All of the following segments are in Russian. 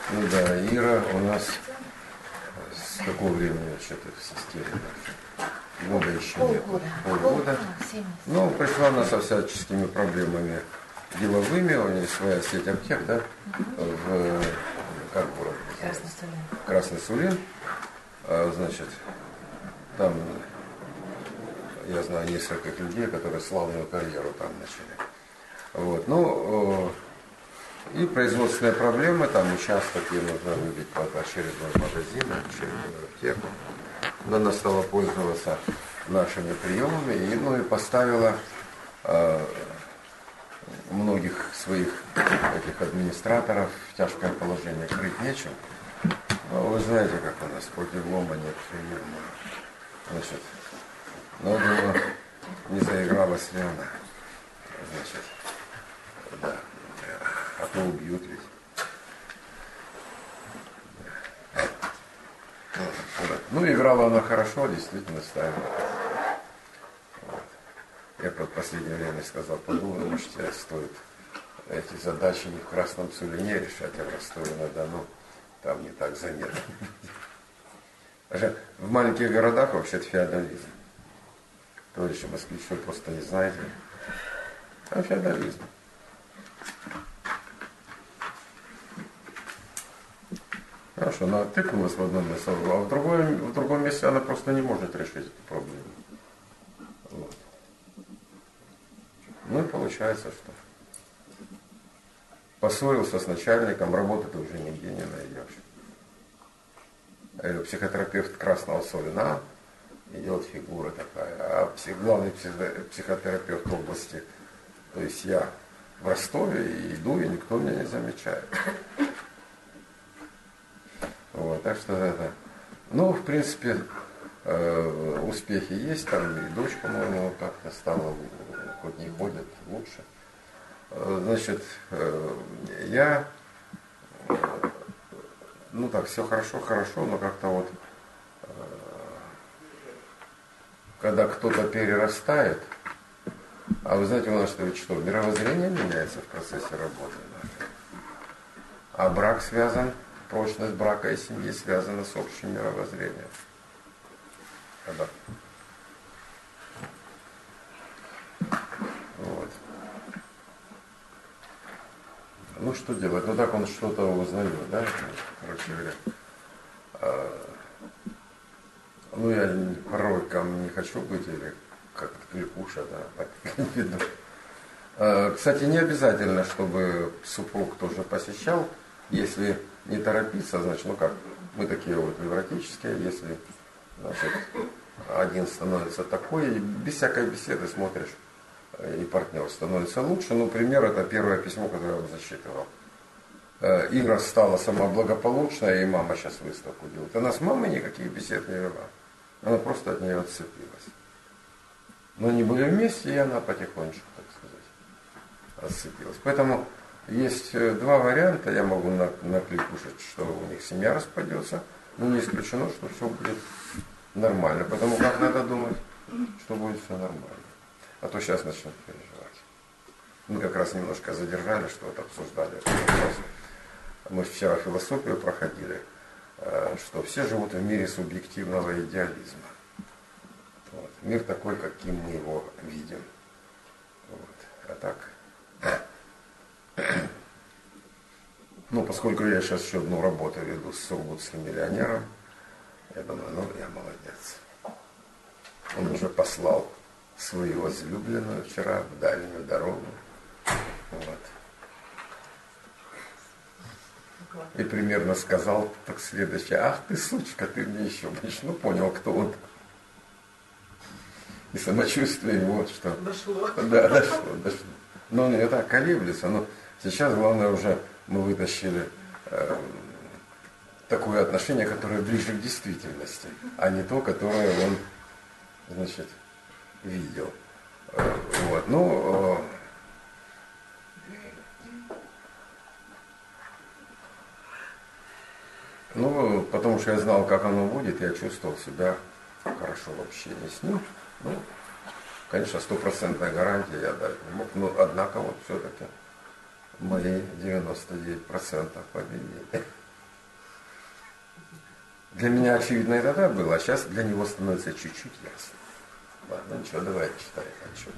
Ну да, Ира у нас с какого времени что-то в системе? Года еще нет. Полгода. Ну, пришла она со всяческими проблемами деловыми, у нее своя сеть аптек, да, в, как город? Красный Сулин. Значит, там я знаю нескольких людей, которые славную карьеру там начали. Вот, ну, и производственные проблемы, там участок ей нужно выбить под очередной магазин, очередную аптеку. Но она стала пользоваться нашими приемами и, ну, и поставила многих своих этих администраторов в тяжкое положение, крыть нечем. Ну, вы знаете, как у нас против лома нет приема. Значит, ну, думаю, не заигралась ли она. Значит, да, а то убьют ведь. Ну, играла она хорошо, действительно ставила. Вот. Я в последнее время сказал, подумай, может, тебе стоит эти задачи не в Красном Сулине решать, а в Ростове-на-Дону. Там не так заметно. В маленьких городах вообще-то феодализм. Товарищи москвичи, вы просто не знаете. А феодализм. Хорошо, она тыкнулась в одном месте, а в другом месте она просто не может решить эту проблему. Вот. Ну и получается, что поссорился с начальником, работы-то уже нигде не найдешь. Психотерапевт Красного Сулина, идет фигура такая, а главный психотерапевт области, то есть я в Ростове и иду, и никто меня не замечает. Вот, так что это, ну, в принципе, успехи есть, там и дочь, по-моему, как-то стала, хоть не ходит, лучше. Значит, я, ну так, все хорошо, но как-то вот, когда кто-то перерастает, а вы знаете, у нас что, мировоззрение меняется в процессе работы нашей, а брак связан, прочность брака и семьи связана с общим мировоззрением. Когда? Вот. Ну, что делать? Ну, так он что-то узнает, да? Короче говоря. Ну, я пророком не хочу быть, или как кликуша, да, так видно. Кстати, не обязательно, чтобы супруг тоже посещал. Если не торопиться, значит, ну как, мы такие вот невротические, если, значит, один становится такой, и без всякой беседы смотришь, и партнер становится лучше. Ну, пример, это первое письмо, которое я вам зачитывал. Ира стала сама благополучная, и мама сейчас выставку делает. Она с мамой никаких бесед не вела. Она просто от нее отцепилась. Но они были вместе, и она потихонечку, так сказать, отцепилась. Поэтому есть два варианта. Я могу накликушить, что у них семья распадется, но не исключено, что все будет нормально. Потому как надо думать, что будет все нормально. А то сейчас начнут переживать. Мы как раз немножко задержали, что вот обсуждали этот вопрос. Мы вчера философию проходили, что все живут в мире субъективного идеализма. Вот. Мир такой, каким мы его видим. Вот. А так... Ну, поскольку я сейчас еще одну работу веду с сургутским миллионером, я думаю, ну, я молодец. Он уже послал свою возлюбленную вчера в дальнюю дорогу. Вот. И примерно сказал так следующее: ах ты, сучка, ты мне еще больше, ну, понял, кто он. И самочувствие его, что... Дошло. Да, дошло. Но он не так колеблется, но сейчас главное уже мы вытащили такое отношение, которое ближе к действительности, а не то, которое он, значит, видел. Вот. Ну, потому что я знал, как оно будет, я чувствовал себя хорошо в общении с ним. Ну, конечно, 100% гарантии я дать не мог, но однако вот все-таки мои 99% победили. Для меня очевидно и тогда было, а сейчас для него становится чуть-чуть ясно. Ладно, ничего, давай читай отчет.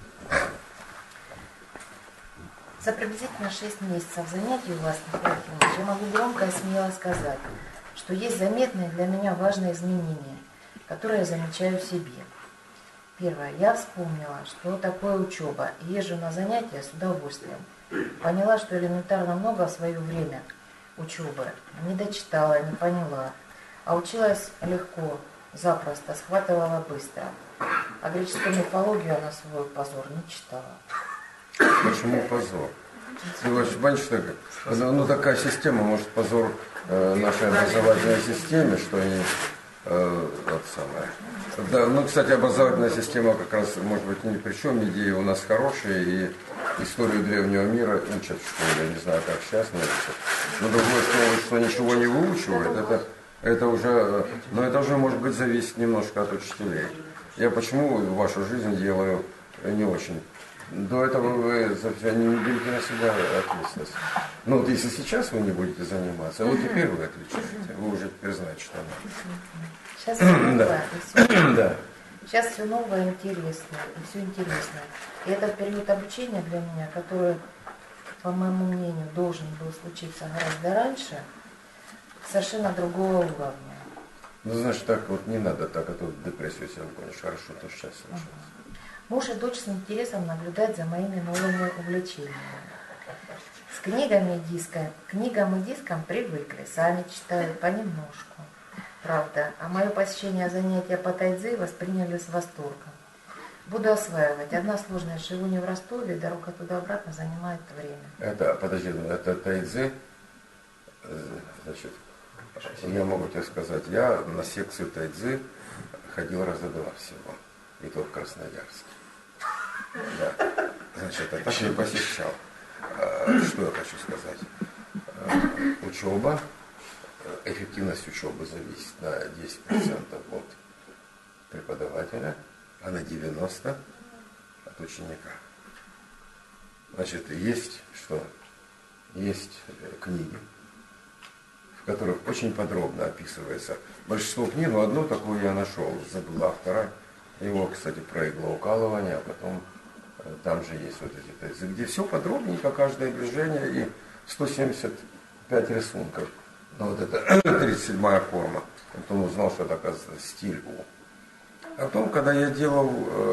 За приблизительно 6 месяцев занятий у вас, Михаил Ефимович, я могу громко и смело сказать, что есть заметные для меня важные изменения, которые я замечаю в себе. Первое. Я вспомнила, что такое учеба, и езжу на занятия с удовольствием. Поняла, что элементарно много в свое время учебы не дочитала, не поняла, а училась легко, запросто, схватывала быстро. А греческую мифологию на свой позор не читала. Почему позор? Ты понимаешь, что такая система, может, позор нашей образовательной системе, что они вот самое. Да, ну, кстати, образовательная система как раз, может быть, ни при чем, идеи у нас хорошие, и историю древнего мира учат в школе, не знаю, как сейчас не учат. Но другое, что ничего не выучивают, это уже, может быть, зависит немножко от учителей. Я почему вашу жизнь делаю не очень. До этого вы не берете на себя ответственность. Ну вот если сейчас вы не будете заниматься, вот теперь вы отвечаете. Вы уже теперь знаете, что надо. Сейчас все новое, да. Сейчас все новое, интересное, и все интересное. И этот период обучения для меня, который, по моему мнению, должен был случиться гораздо раньше, совершенно другого уровня. Ну, значит, так вот не надо, так, а то в депрессию себя вгонишь. Хорошо, то сейчас случилось. Муж и дочь с интересом наблюдают за моими новыми увлечениями. С книгам и дискам привыкли, сами читают понемножку. Правда, а мое посещение занятия по тайцзи восприняли с восторгом. Буду осваивать. Одна сложность, живу не в Ростове, дорога туда-обратно занимает время. Это тайцзи, значит, я могу тебе сказать, я на секцию тайцзи ходил раза 2 всего, и то в Красноярске. Да. Значит, я так не посещал. Что я хочу сказать? Учеба, эффективность учебы зависит на 10% от преподавателя, а на 90% от ученика. Значит, есть что? Есть книги, в которых очень подробно описывается большинство книг, но одну такую я нашел, забыл автора. Его, кстати, про иглоукалывание, а потом там же есть вот эти тезы, где все подробненько, каждое движение и 175 рисунков. Ну вот это 37-я форма. Потом узнал, что это, оказывается, стиль У. А потом, когда я делал,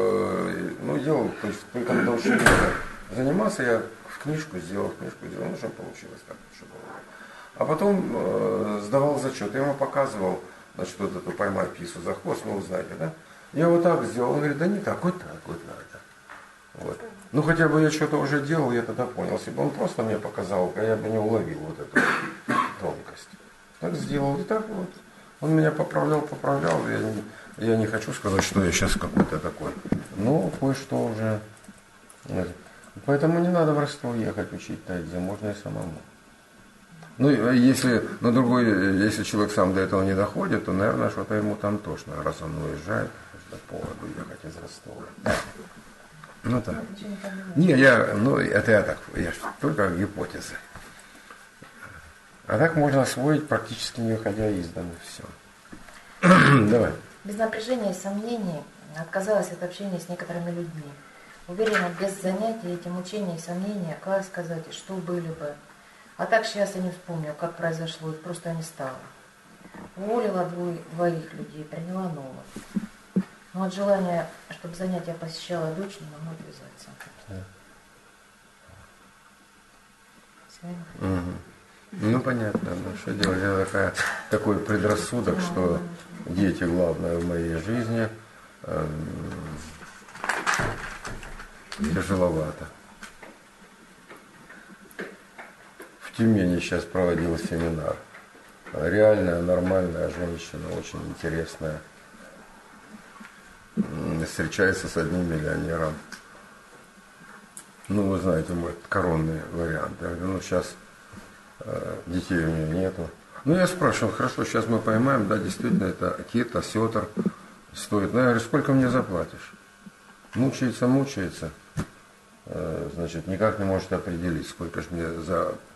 то есть только на должнине занимался, я книжку сделал, ну что получилось так, что было. А потом сдавал зачет, я ему показывал, значит, вот эту поймай пису за хвост, ну вы знаете, да? Я вот так сделал, он говорит, да не так, вот надо. Вот. Ну хотя бы я что-то уже делал, я тогда понял. Если бы он просто мне показал, я бы не уловил вот эту тонкость. Так сделал, и так вот. Он меня поправлял. Я не хочу сказать, что я сейчас какой-то такой. Но кое-что уже. Нет. Поэтому не надо в Ростов ехать учить тайцзи, можно и самому. Ну, если если человек сам до этого не доходит, то, наверное, что-то ему там тошно, раз он уезжает по поводу ехать из Ростова. Ну так. Не, это я только гипотезы. А так можно освоить, практически не выходя из дома, все. Давай. Без напряжения и сомнений отказалась от общения с некоторыми людьми. Уверена, без занятий, эти мучения и сомнения, как сказать, что были бы. А так сейчас я не вспомню, как произошло, их просто не стало. Уволила двоих людей, приняла новых. Но от желания, чтобы занятия посещала дочь, не могу отвязаться. Ну понятно, да, что делать. Это такой предрассудок, что дети главное в моей жизни, тяжеловато. В Тюмени сейчас проводил семинар. Реальная, нормальная женщина, очень интересная. Встречается с одним миллионером. Ну, вы знаете, мой коронный вариант. Я говорю, ну, сейчас детей у нее нету. Ну, я спрашивал, хорошо, сейчас мы поймаем, да, действительно, это кит, осетр стоит. Ну, я говорю, сколько мне заплатишь? Мучается. Значит, никак не может определить, сколько же мне за